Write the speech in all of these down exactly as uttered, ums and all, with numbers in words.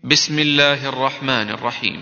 بسم الله الرحمن الرحيم.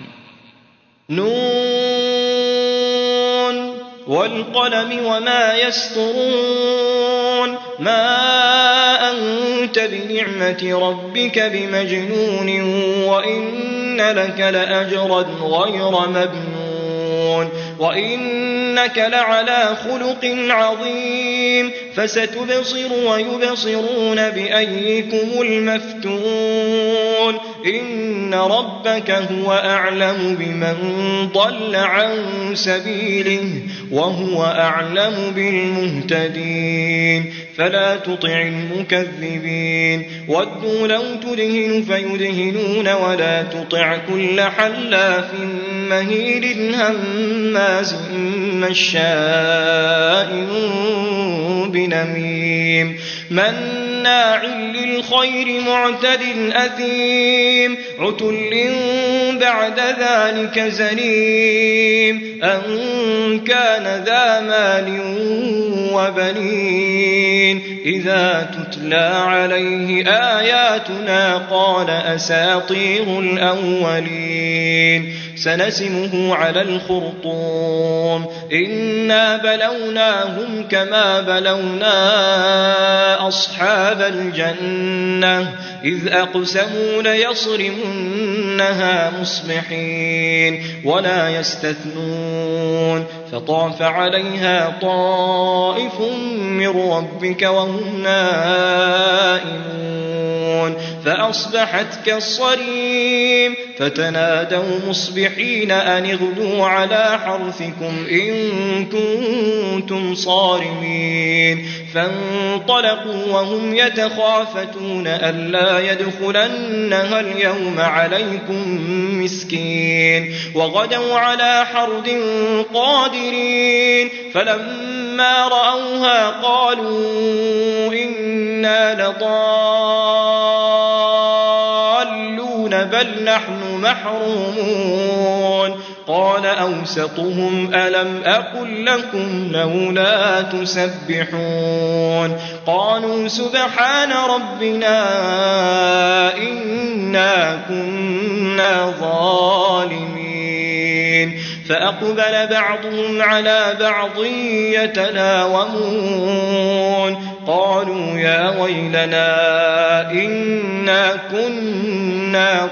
نون والقلم وما يسطرون ما أنت بنعمة ربك بمجنون وإن لك لأجرا غير ممنون وإنك لعلى خلق عظيم فستبصر ويبصرون بأيكم المفتون إن ربك هو أعلم بمن ضل عن سبيله وهو أعلم بالمهتدين فلا تطع المكذبين ودوا لو تدهن فيدهنون ولا تطع كل حلاف مهين هماز مشاء بنميم مناع للخير معتد أثيم عتل بعد ذلك زنيم أن كان ذا مال وبنين إذا تتلى عليه آياتنا قال أساطير الأولين سنسمه على الخرطوم إنا بلوناهم كما بلونا أصحاب الجنة إذ أقسموا ليصرمنها مصبحين ولا يستثنون فطاف عليها طائف من ربك وهم نائمون فأصبحت كالصريم فتنادوا مصبحين أن اغدوا على حرثكم إن كنتم صارمين فانطلقوا وهم يتخافتون ألا يدخلنها اليوم عليكم مسكين وغدوا على حرد قادرين فلما رأوها قالوا إنا لضالون بل نحن محرومون قال أوسطهم ألم أقل لكم لولا تسبحون قالوا سبحان ربنا إنا كنا ظالمين فأقبل بعضهم على بعض يتلاومون قالوا يا ويلنا إنا كنا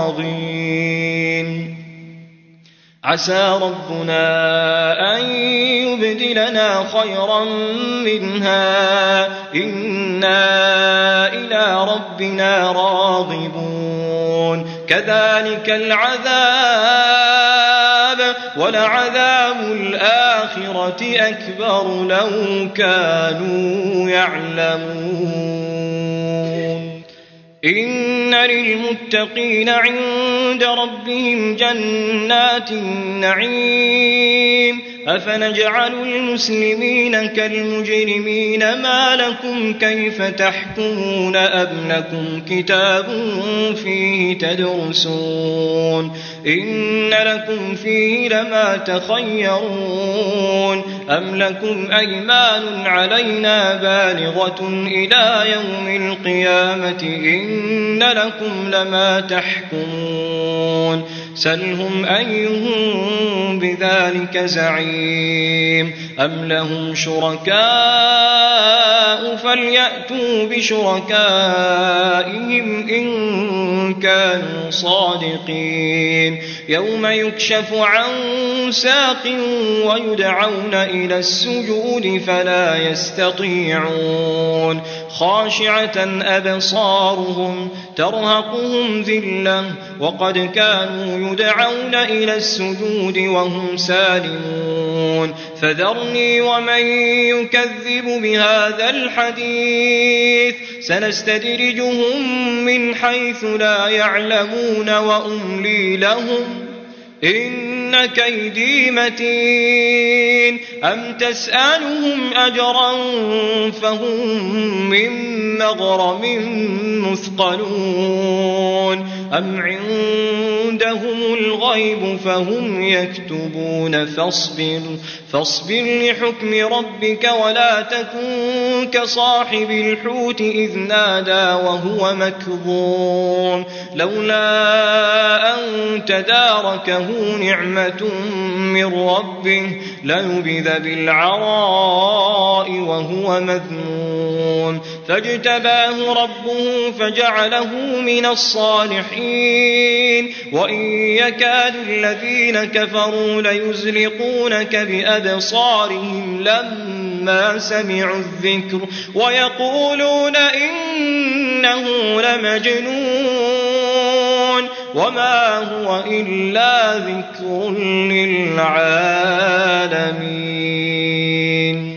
طاغين عسى ربنا أن يبدلنا خيرا منها إنا إلى ربنا راغبون كذلك العذاب ولعذاب الآخرة أكبر لو كانوا يعلمون إن للمتقين عند ربهم جنات النعيم أفنجعل المسلمين كالمجرمين ما لكم كيف تحكمون أم لكم كتاب فيه تدرسون إن لكم فيه لما تخيرون أم لكم أيمان علينا بالغة إلى يوم القيامة إن لكم لما تحكمون سلهم أيهم بذلك زعيم أم لهم شركاء فليأتوا بشركائهم إن كانوا صادقين يوم يكشف عن ساق ويدعون إلى السجود فلا يستطيعون خاشعة أبصارهم ترهقهم ذلة وقد كانوا يدعون إلى السجود وهم سالمون فذرني ومن يكذب بهذا الحديث سنستدرجهم من حيث لا يعلمون وأملي لهم إن كيدي متين أم تسألهم أجرا فهم من مغرم مثقلون أم عندهم الغيب فهم يكتبون فاصبر فاصبر لحكم ربك ولا تكن كصاحب الحوت إذ نادى وهو مكظوم لولا أن تداركه نعمة من ربه لنبذ بالعراء وهو مذموم فاجتباه ربه فجعله من الصالحين وإن يكاد الذين كفروا ليزلقونك بأبصارهم لما سمعوا الذكر ويقولون إنه لمجنون وما هو إلا ذكر للعالمين.